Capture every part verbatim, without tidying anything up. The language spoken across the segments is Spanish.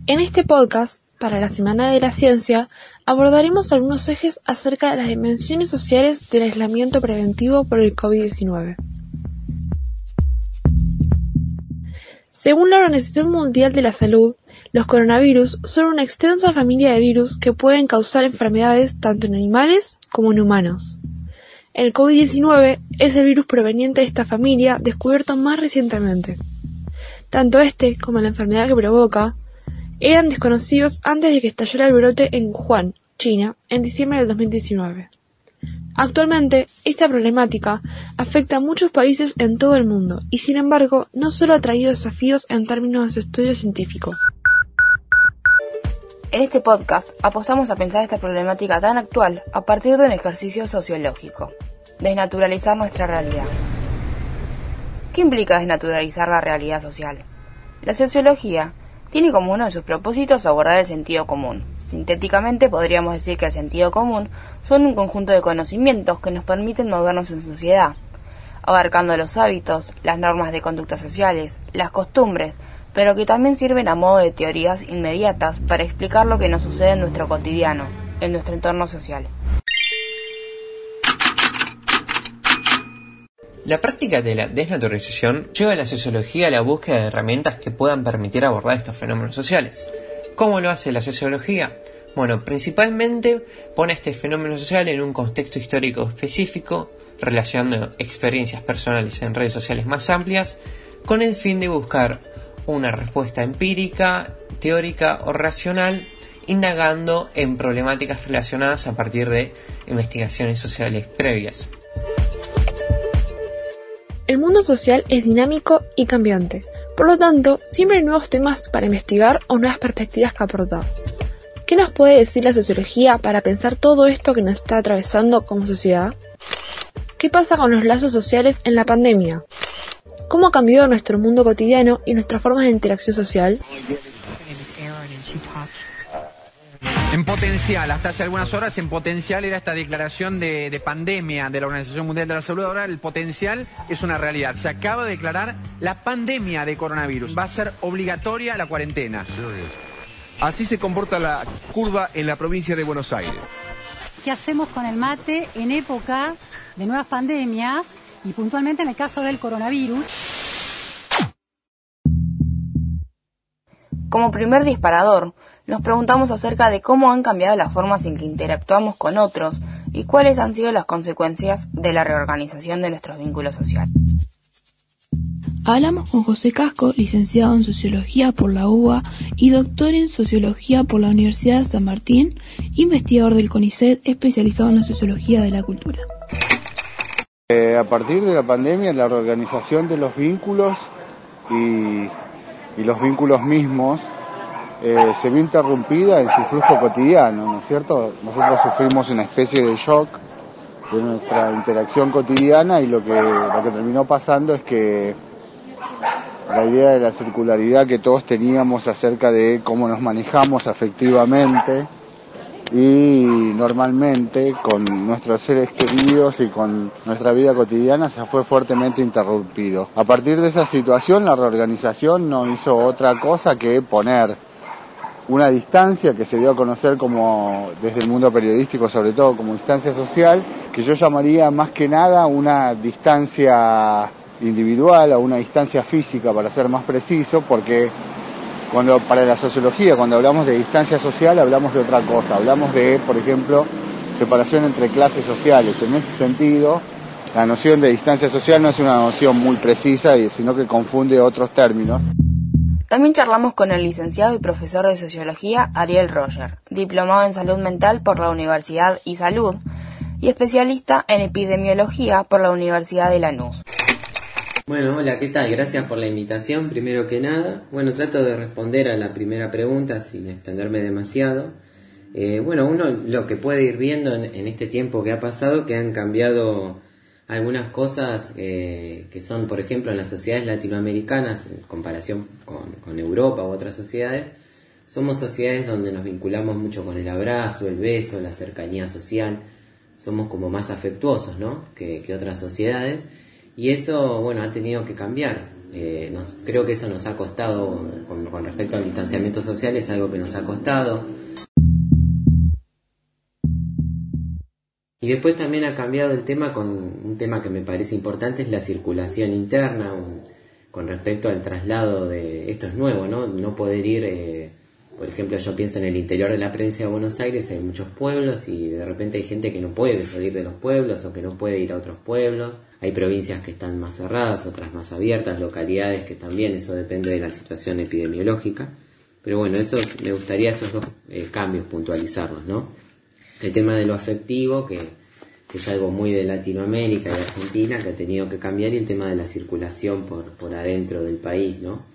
En este podcast, para la Semana de la Ciencia, abordaremos algunos ejes acerca de las dimensiones sociales del aislamiento preventivo por el covid diecinueve. Según la Organización Mundial de la Salud, los coronavirus son una extensa familia de virus que pueden causar enfermedades tanto en animales como en humanos. El covid diecinueve es el virus proveniente de esta familia descubierto más recientemente. Tanto este como la enfermedad que provoca eran desconocidos antes de que estallara el brote en Wuhan, China, en diciembre del dos mil diecinueve. Actualmente, esta problemática afecta a muchos países en todo el mundo y, sin embargo, no solo ha traído desafíos en términos de su estudio científico. En este podcast apostamos a pensar esta problemática tan actual a partir de un ejercicio sociológico: desnaturalizar nuestra realidad. ¿Qué implica desnaturalizar la realidad social? La sociología tiene como uno de sus propósitos abordar el sentido común. Sintéticamente podríamos decir que el sentido común son un conjunto de conocimientos que nos permiten movernos en sociedad, abarcando los hábitos, las normas de conducta sociales, las costumbres, pero que también sirven a modo de teorías inmediatas para explicar lo que nos sucede en nuestro cotidiano, en nuestro entorno social. La práctica de la desnaturalización lleva a la sociología a la búsqueda de herramientas que puedan permitir abordar estos fenómenos sociales. ¿Cómo lo hace la sociología? Bueno, principalmente pone este fenómeno social en un contexto histórico específico, relacionando experiencias personales en redes sociales más amplias, con el fin de buscar una respuesta empírica, teórica o racional, indagando en problemáticas relacionadas a partir de investigaciones sociales previas. El mundo social es dinámico y cambiante, por lo tanto, siempre hay nuevos temas para investigar o nuevas perspectivas que aportar. ¿Qué nos puede decir la sociología para pensar todo esto que nos está atravesando como sociedad? ¿Qué pasa con los lazos sociales en la pandemia? ¿Cómo ha cambiado nuestro mundo cotidiano y nuestras formas de interacción social? En potencial, hasta hace algunas horas, en potencial era esta declaración de, de pandemia de la Organización Mundial de la Salud. Ahora el potencial es una realidad. Se acaba de declarar la pandemia de coronavirus. Va a ser obligatoria la cuarentena. Así se comporta la curva en la provincia de Buenos Aires. ¿Qué hacemos con el mate en época de nuevas pandemias y puntualmente en el caso del coronavirus? Como primer disparador, nos preguntamos acerca de cómo han cambiado las formas en que interactuamos con otros y cuáles han sido las consecuencias de la reorganización de nuestros vínculos sociales. Hablamos con José Casco, licenciado en Sociología por la U B A y doctor en Sociología por la Universidad de San Martín, investigador del CONICET especializado en la Sociología de la Cultura. Eh, a partir de la pandemia, la reorganización de los vínculos y, y los vínculos mismos Eh, se vio interrumpida en su flujo cotidiano, ¿no es cierto? Nosotros sufrimos una especie de shock de nuestra interacción cotidiana y lo que, lo que terminó pasando es que la idea de la circularidad que todos teníamos acerca de cómo nos manejamos afectivamente y normalmente con nuestros seres queridos y con nuestra vida cotidiana se fue fuertemente interrumpido. A partir de esa situación, la reorganización no hizo otra cosa que poner una distancia que se dio a conocer como desde el mundo periodístico, sobre todo como distancia social, que yo llamaría más que nada una distancia individual o una distancia física, para ser más preciso, porque cuando para la sociología, cuando hablamos de distancia social, hablamos de otra cosa, hablamos de, por ejemplo, separación entre clases sociales. En ese sentido, la noción de distancia social no es una noción muy precisa, sino que confunde otros términos. También charlamos con el licenciado y profesor de Sociología Ariel Roger, diplomado en Salud Mental por la Universidad iSalud y especialista en Epidemiología por la Universidad de Lanús. Bueno, hola, ¿qué tal? Gracias por la invitación, primero que nada. Bueno, trato de responder a la primera pregunta sin extenderme demasiado. Eh, bueno, uno lo que puede ir viendo en, en este tiempo que ha pasado, que han cambiado algunas cosas eh, que son, por ejemplo, en las sociedades latinoamericanas, en comparación con, con Europa u otras sociedades, somos sociedades donde nos vinculamos mucho con el abrazo, el beso, la cercanía social, somos como más afectuosos, ¿no?, que, que otras sociedades, y eso, bueno, ha tenido que cambiar. Eh, nos, creo que eso nos ha costado, con, con respecto al distanciamiento social, es algo que nos ha costado. Y después también ha cambiado el tema con un tema que me parece importante, es la circulación interna, un, con respecto al traslado de... Esto es nuevo, ¿no? No poder ir... Eh, por ejemplo, yo pienso en el interior de la provincia de Buenos Aires, hay muchos pueblos y de repente hay gente que no puede salir de los pueblos o que no puede ir a otros pueblos. Hay provincias que están más cerradas, otras más abiertas, localidades que también, eso depende de la situación epidemiológica. Pero bueno, eso me gustaría esos dos eh, cambios puntualizarlos, ¿no? El tema de lo afectivo, que, que es algo muy de Latinoamérica y de Argentina, que ha tenido que cambiar, y el tema de la circulación por, por adentro del país, ¿no?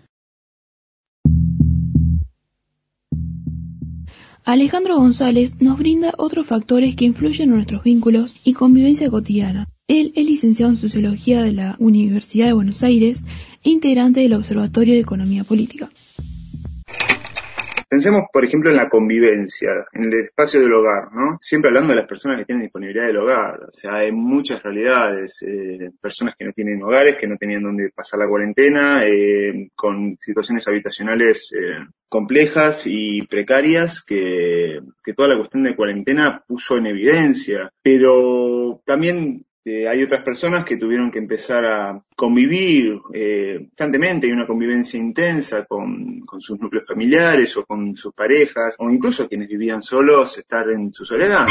Alejandro González nos brinda otros factores que influyen en nuestros vínculos y convivencia cotidiana. Él es licenciado en Sociología de la Universidad de Buenos Aires e integrante del Observatorio de Economía Política. Pensemos, por ejemplo, en la convivencia, en el espacio del hogar, ¿no? Siempre hablando de las personas que tienen disponibilidad del hogar. O sea, hay muchas realidades, eh, personas que no tienen hogares, que no tenían dónde pasar la cuarentena, eh, con situaciones habitacionales eh, complejas y precarias que, que toda la cuestión de cuarentena puso en evidencia. Pero también Eh, hay otras personas que tuvieron que empezar a convivir eh, constantemente, hay una convivencia intensa con, con sus núcleos familiares o con sus parejas, o incluso quienes vivían solos, estar en su soledad.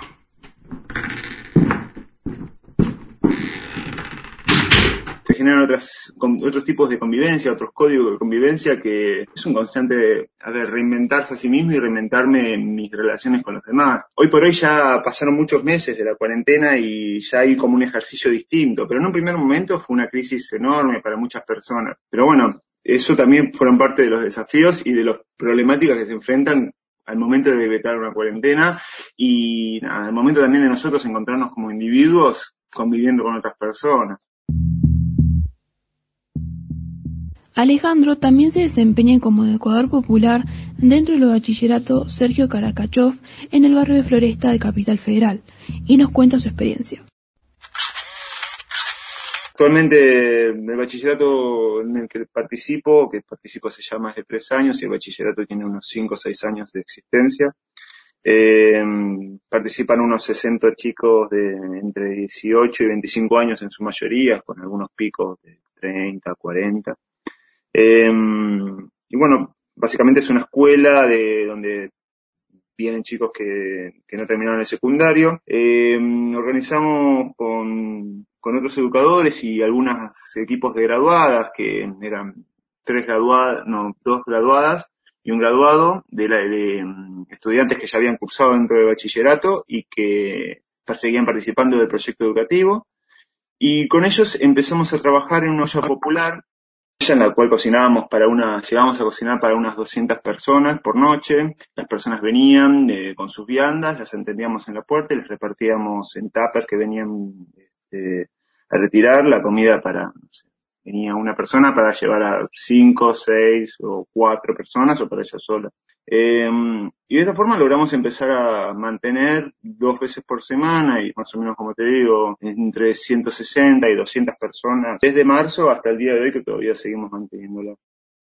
Se generan otras, con, otros tipos de convivencia, otros códigos de convivencia, que es un constante, a ver, reinventarse a sí mismo y reinventarme en mis relaciones con los demás. Hoy por hoy ya pasaron muchos meses de la cuarentena y ya hay como un ejercicio distinto, pero en un primer momento fue una crisis enorme para muchas personas. Pero bueno, eso también fueron parte de los desafíos y de las problemáticas que se enfrentan al momento de decretar una cuarentena y nada, al momento también de nosotros encontrarnos como individuos conviviendo con otras personas. Alejandro también se desempeña como educador popular dentro del bachillerato Sergio Caracachov en el barrio de Floresta de Capital Federal y nos cuenta su experiencia. Actualmente el bachillerato en el que participo, que participo hace ya más de tres años y el bachillerato tiene unos cinco o seis años de existencia, eh, participan unos sesenta chicos de entre dieciocho y veinticinco años en su mayoría, con algunos picos de treinta, cuarenta. Eh, y bueno, básicamente es una escuela de donde vienen chicos que, que no terminaron el secundario. Eh, organizamos con, con otros educadores y algunos equipos de graduadas, que eran tres graduadas, no, dos graduadas y un graduado de, la, de um, estudiantes que ya habían cursado dentro del bachillerato y que seguían participando del proyecto educativo. Y con ellos empezamos a trabajar en una olla popular, en la cual cocinábamos para una, llegábamos a cocinar para unas doscientas personas por noche. Las personas venían eh, con sus viandas, las atendíamos en la puerta y les repartíamos en tuppers que venían este, a retirar la comida para, no sé, venía una persona para llevar a cinco, seis o cuatro personas o para ella sola. Eh, y de esta forma logramos empezar a mantener dos veces por semana y más o menos, como te digo, entre ciento sesenta y doscientas personas desde marzo hasta el día de hoy, que todavía seguimos manteniéndolo.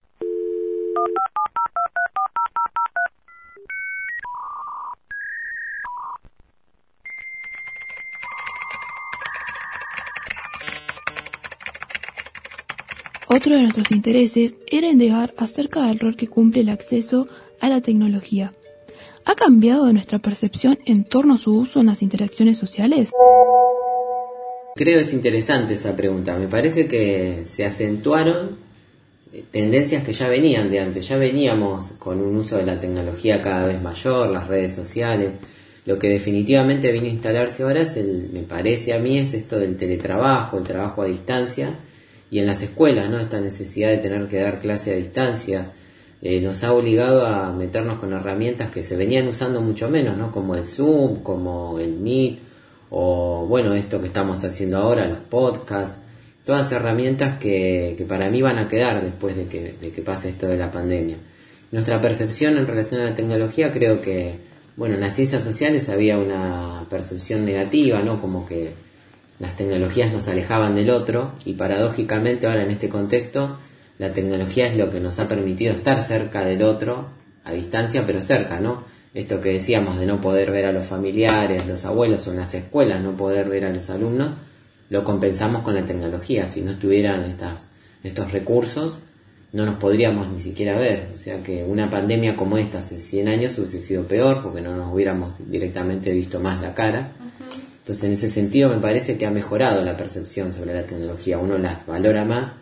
Otro de nuestros intereses era indagar acerca del rol que cumple el acceso a la tecnología. ¿Ha cambiado nuestra percepción en torno a su uso en las interacciones sociales? Creo que es interesante esa pregunta. Me parece que se acentuaron tendencias que ya venían de antes. Ya veníamos con un uso de la tecnología cada vez mayor, las redes sociales. Lo que definitivamente viene a instalarse ahora es, el, me parece a mí, es esto del teletrabajo, el trabajo a distancia. Y en las escuelas, ¿no? Esta necesidad de tener que dar clase a distancia eh, nos ha obligado a meternos con herramientas que se venían usando mucho menos, ¿no? Como el Zoom, como el Meet, o bueno, esto que estamos haciendo ahora, los podcasts. Todas herramientas que, que para mí van a quedar después de que, de que pase esto de la pandemia. Nuestra percepción en relación a la tecnología, creo que, bueno, en las ciencias sociales había una percepción negativa, ¿no? Como que las tecnologías nos alejaban del otro, y paradójicamente ahora en este contexto la tecnología es lo que nos ha permitido estar cerca del otro, a distancia pero cerca, ¿no? Esto que decíamos de no poder ver a los familiares, los abuelos, o en las escuelas no poder ver a los alumnos, lo compensamos con la tecnología. Si no estuvieran estas, estos recursos, no nos podríamos ni siquiera ver. O sea que una pandemia como esta hace cien años hubiese sido peor, porque no nos hubiéramos directamente visto más la cara. Entonces, en ese sentido me parece que ha mejorado la percepción sobre la tecnología, uno la valora más.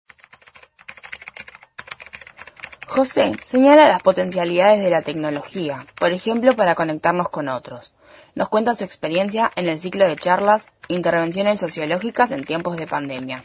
José señala las potencialidades de la tecnología, por ejemplo para conectarnos con otros. Nos cuenta su experiencia en el ciclo de charlas Intervenciones sociológicas en tiempos de pandemia.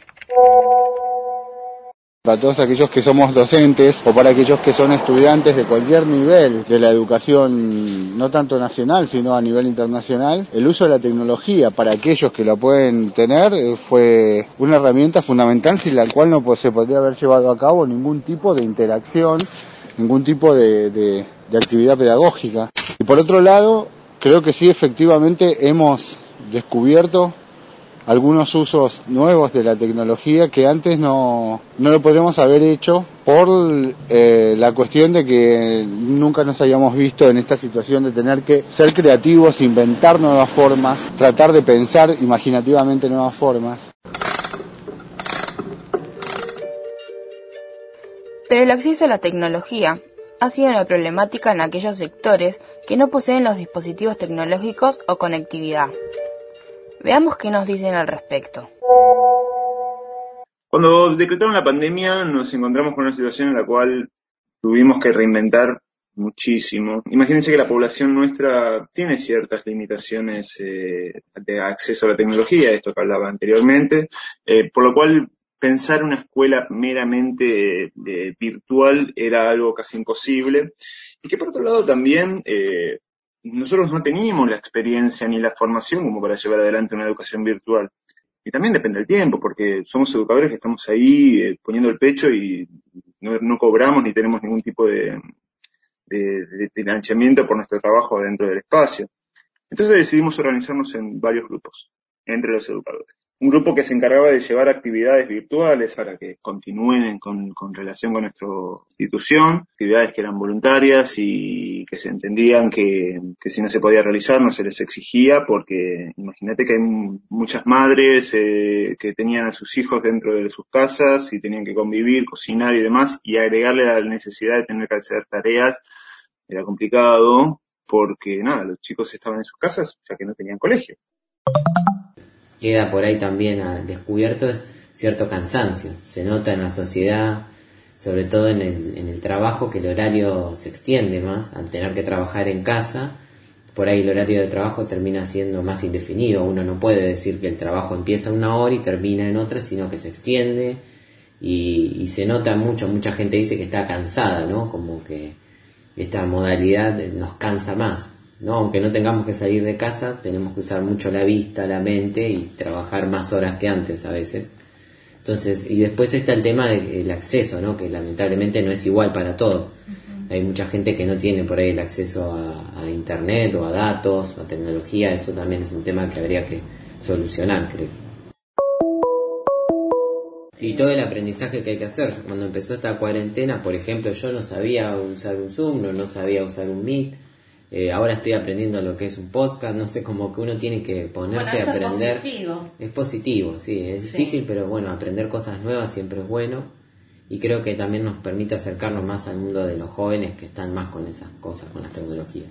Para todos aquellos que somos docentes o para aquellos que son estudiantes de cualquier nivel de la educación, no tanto nacional sino a nivel internacional, el uso de la tecnología para aquellos que la pueden tener fue una herramienta fundamental sin la cual no se podría haber llevado a cabo ningún tipo de interacción, ningún tipo de, de, de actividad pedagógica. Y por otro lado, creo que sí, efectivamente hemos descubierto algunos usos nuevos de la tecnología que antes no, no lo podríamos haber hecho por eh, la cuestión de que nunca nos hayamos visto en esta situación de tener que ser creativos, inventar nuevas formas, tratar de pensar imaginativamente nuevas formas. Pero el acceso a la tecnología ha sido una problemática en aquellos sectores que no poseen los dispositivos tecnológicos o conectividad. Veamos qué nos dicen al respecto. Cuando decretaron la pandemia nos encontramos con una situación en la cual tuvimos que reinventar muchísimo. Imagínense que la población nuestra tiene ciertas limitaciones eh, de acceso a la tecnología, esto que hablaba anteriormente, eh, por lo cual pensar una escuela meramente eh, virtual era algo casi imposible, y que por otro lado también eh, nosotros no teníamos la experiencia ni la formación como para llevar adelante una educación virtual. Y también depende del tiempo, porque somos educadores que estamos ahí eh, poniendo el pecho y no, no cobramos ni tenemos ningún tipo de, de, de financiamiento por nuestro trabajo dentro del espacio. Entonces decidimos organizarnos en varios grupos, entre los educadores. Un grupo que se encargaba de llevar actividades virtuales para que continúen con, con relación con nuestra institución, actividades que eran voluntarias y que se entendían que, que si no se podía realizar no se les exigía, porque imagínate que hay muchas madres eh, que tenían a sus hijos dentro de sus casas y tenían que convivir, cocinar y demás, y agregarle la necesidad de tener que hacer tareas era complicado, porque nada, los chicos estaban en sus casas ya que no tenían colegio. Queda por ahí también al descubierto es cierto cansancio. Se nota en la sociedad, sobre todo en el, en el trabajo, que el horario se extiende más. Al tener que trabajar en casa, por ahí el horario de trabajo termina siendo más indefinido. Uno no puede decir que el trabajo empieza una hora y termina en otra, sino que se extiende y, y se nota mucho. Mucha gente dice que está cansada, ¿no? Como que esta modalidad nos cansa más, ¿no? Aunque no tengamos que salir de casa, tenemos que usar mucho la vista, la mente y trabajar más horas que antes a veces. Entonces, y después está el tema del acceso, ¿no? Que lamentablemente no es igual para todo. Uh-huh. Hay mucha gente que no tiene por ahí el acceso a, a internet o a datos o a tecnología. Eso también es un tema que habría que solucionar, creo. Y todo el aprendizaje que hay que hacer. Cuando empezó esta cuarentena, por ejemplo, yo no sabía usar un Zoom, no, no sabía usar un Meet. Eh, ahora estoy aprendiendo lo que es un podcast, no sé, como que uno tiene que ponerse bueno, a aprender. Es positivo. Es positivo, sí, es sí. difícil, pero bueno, aprender cosas nuevas siempre es bueno. Y creo que también nos permite acercarnos más al mundo de los jóvenes que están más con esas cosas, con las tecnologías.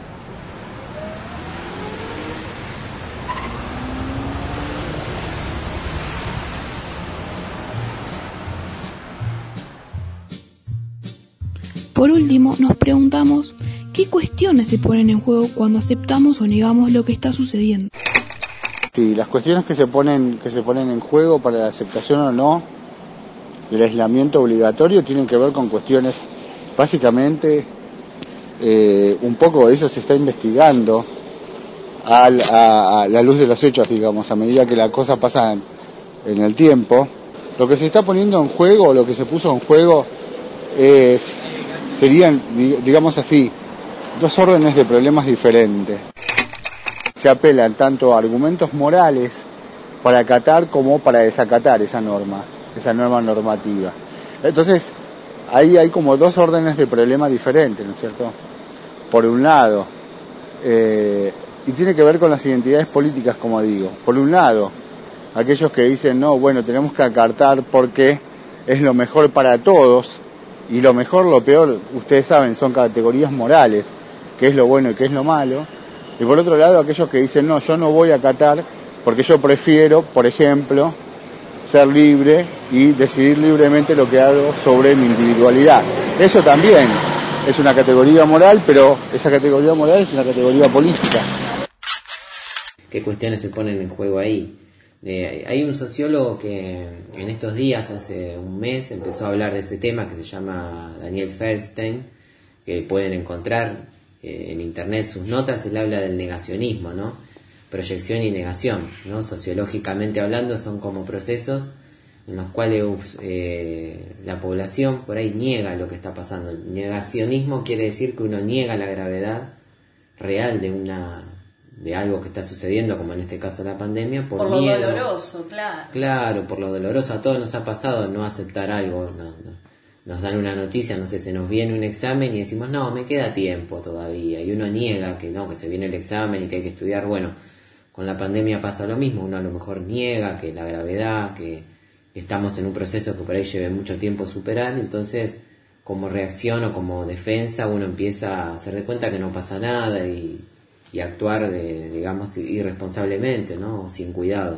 Por último, nos preguntamos ¿qué cuestiones se ponen en juego cuando aceptamos o negamos lo que está sucediendo? Sí, las cuestiones que se ponen que se ponen en juego para la aceptación o no del aislamiento obligatorio tienen que ver con cuestiones, básicamente, eh, un poco de eso se está investigando al, a, a la luz de los hechos, digamos, a medida que la cosa pasa en, en el tiempo. Lo que se está poniendo en juego, o lo que se puso en juego, es, serían, digamos así, dos órdenes de problemas diferentes. Se apelan tanto a argumentos morales para acatar como para desacatar esa norma, esa norma normativa. Entonces, ahí hay como dos órdenes de problemas diferentes, ¿no es cierto? Por un lado, eh, y tiene que ver con las identidades políticas, como digo. Por un lado, aquellos que dicen, no, bueno, tenemos que acatar porque es lo mejor para todos, y lo mejor, lo peor, ustedes saben, son categorías morales, qué es lo bueno y qué es lo malo. Y por otro lado, aquellos que dicen, no, yo no voy a acatar porque yo prefiero, por ejemplo, ser libre y decidir libremente lo que hago sobre mi individualidad. Eso también es una categoría moral, pero esa categoría moral es una categoría política. ¿Qué cuestiones se ponen en juego ahí? Eh, hay un sociólogo que en estos días, hace un mes, empezó a hablar de ese tema, que se llama Daniel Feldstein, que pueden encontrar eh, en internet sus notas. Él habla del negacionismo, ¿no? Proyección y negación, ¿no? Sociológicamente hablando, son como procesos en los cuales eh, la población por ahí niega lo que está pasando. El negacionismo quiere decir que uno niega la gravedad real de una de algo que está sucediendo, como en este caso la pandemia, por, por lo miedo. doloroso, claro. Claro, por lo doloroso. A todos nos ha pasado no aceptar algo. No, no, nos dan una noticia, no sé, se nos viene un examen y decimos, no, me queda tiempo todavía. Y uno niega que no, que se viene el examen y que hay que estudiar. Bueno, con la pandemia pasa lo mismo. Uno a lo mejor niega que la gravedad, que estamos en un proceso que por ahí lleve mucho tiempo superar. Entonces, como reacción o como defensa, uno empieza a hacer de cuenta que no pasa nada y... y actuar, de, digamos, irresponsablemente, ¿no? O sin cuidado.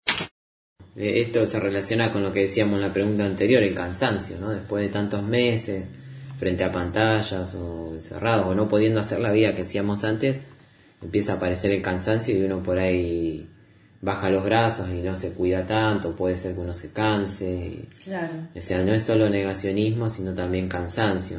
Eh, esto se relaciona con lo que decíamos en la pregunta anterior, el cansancio, ¿no? Después de tantos meses, frente a pantallas o encerrados, o no pudiendo hacer la vida que hacíamos antes, empieza a aparecer el cansancio y uno por ahí baja los brazos y no se cuida tanto, puede ser que uno se canse. Y, claro. O sea, no es solo negacionismo, sino también cansancio.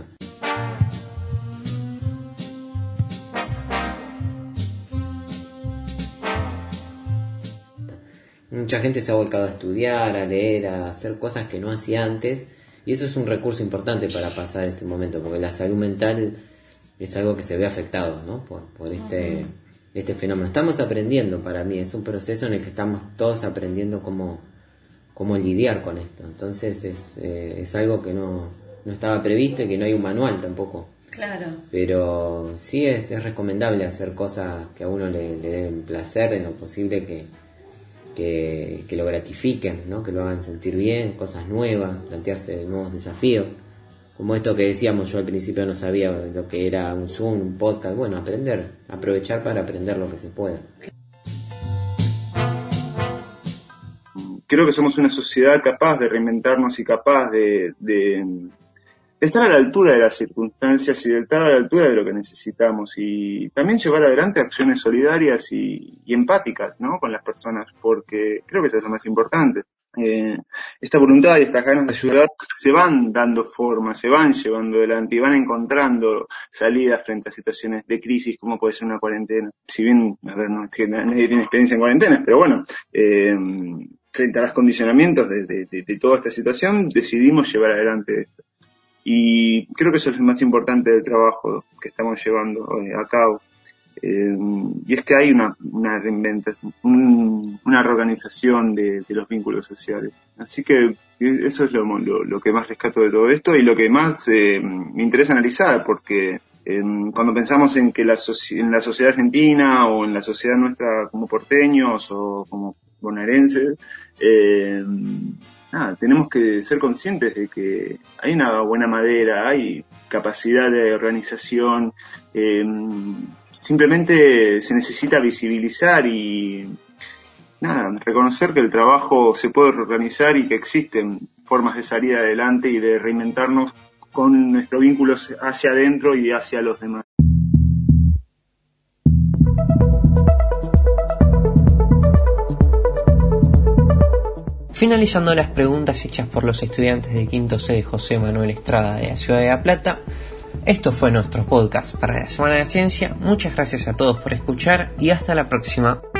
Mucha gente se ha volcado a estudiar, a leer, a hacer cosas que no hacía antes, y eso es un recurso importante para pasar este momento, porque la salud mental es algo que se ve afectado, ¿no? por, por este, uh-huh. este fenómeno. Estamos aprendiendo, para mí, es un proceso en el que estamos todos aprendiendo cómo, cómo lidiar con esto. Entonces es, eh, es algo que no, no estaba previsto y que no hay un manual tampoco. Claro. Pero sí es, es recomendable hacer cosas que a uno le, le den placer, en lo posible que Que, que lo gratifiquen, ¿no? Que lo hagan sentir bien, cosas nuevas, plantearse nuevos desafíos, como esto que decíamos, yo al principio no sabía lo que era un Zoom, un podcast. Bueno, aprender, aprovechar para aprender lo que se pueda. Creo que somos una sociedad capaz de reinventarnos y capaz de, de, de estar a la altura de las circunstancias y de estar a la altura de lo que necesitamos, y también llevar adelante acciones solidarias y, y empáticas, ¿no? Con las personas, porque creo que eso es lo más importante. Eh, esta voluntad y estas ganas de ayudar se van dando forma, se van llevando adelante y van encontrando salidas frente a situaciones de crisis, como puede ser una cuarentena. Si bien, a ver, no es que nadie tiene experiencia en cuarentenas, pero bueno, eh, frente a los condicionamientos de, de, de, de toda esta situación, decidimos llevar adelante esto. Y creo que eso es lo más importante del trabajo que estamos llevando a cabo. Eh, y es que hay una, una reinventación, un, una reorganización de, de los vínculos sociales. Así que eso es lo, lo, lo que más rescato de todo esto y lo que más eh, me interesa analizar, porque eh, cuando pensamos en que la, soci- en la sociedad argentina o en la sociedad nuestra como porteños o como bonaerenses, eh, nada, tenemos que ser conscientes de que hay una buena madera, hay capacidad de organización, eh, simplemente se necesita visibilizar y nada, reconocer que el trabajo se puede reorganizar y que existen formas de salir adelante y de reinventarnos con nuestros vínculos hacia adentro y hacia los demás. Finalizando las preguntas hechas por los estudiantes de Quinto C de José Manuel Estrada de la Ciudad de La Plata, esto fue nuestro podcast para la Semana de la Ciencia. Muchas gracias a todos por escuchar y hasta la próxima.